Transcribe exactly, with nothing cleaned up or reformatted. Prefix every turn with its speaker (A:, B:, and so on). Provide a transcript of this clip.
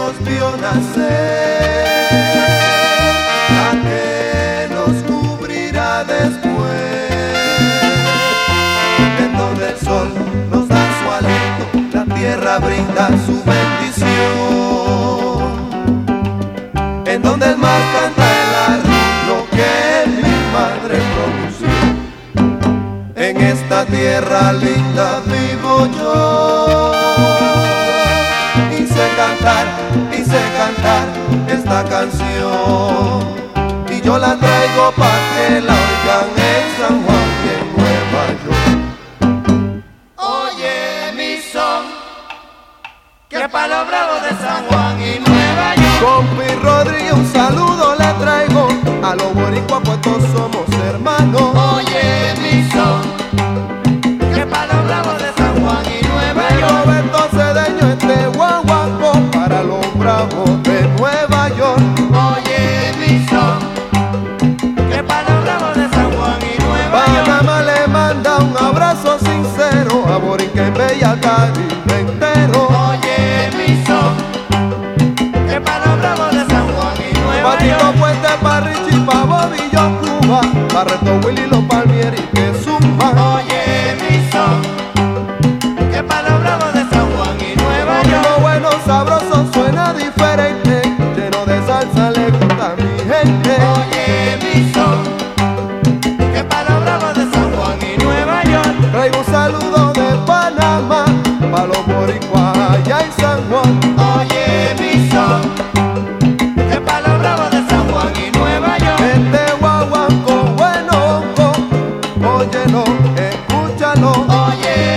A: nos vio nacer, la que nos cubrirá después, en donde el sol nos da su aliento, la tierra brinda su bendición, en donde el mar canta el arrullo que mi madre pronunció. En esta tierra linda vivo yo, hice cantar, hice cantar esta canción, y yo la traigo pa' que la oigan en San Juan y en Nueva York.
B: Oye mi son, que pa' los bravos de San Juan y Nueva York.
A: Compi Rodríguez, un saludo le traigo, a los boricuas pues todos somos hermanos.
B: Oye mi son, que pa' los bravos de San Juan y Nueva York.
A: Roberto Cedeño, este guaguaco para los bravos de Nueva York.
B: Oye mi son, que pa' los bravos de San Juan y Nueva York.
A: Panamá le manda un abrazo sincero a Boriquembe y al Caribe entero.
B: Oye mi son, que pa' los bravos de San Juan y Nueva
A: Patito
B: York.
A: Puente, pa' Richie, pa' Bobillo, Cuba, Barreto, Willy, los Palmieri, que zumba.
B: Oye mi son, que pa' los bravos de San Juan y Nueva
A: Lo
B: York.
A: bueno, sabroso, suena diferente, lleno de salsa le gusta a mi gente.
B: Oye mi son, que pa' los bravos de San Juan y Nueva York.
A: Traigo un saludo de Panamá, pa' los boricuas allá en San Juan.
B: Oye mi son, que pa' los bravos de San Juan y Nueva York.
A: Este guaguanco bueno, óyelo, escúchalo.
B: Oye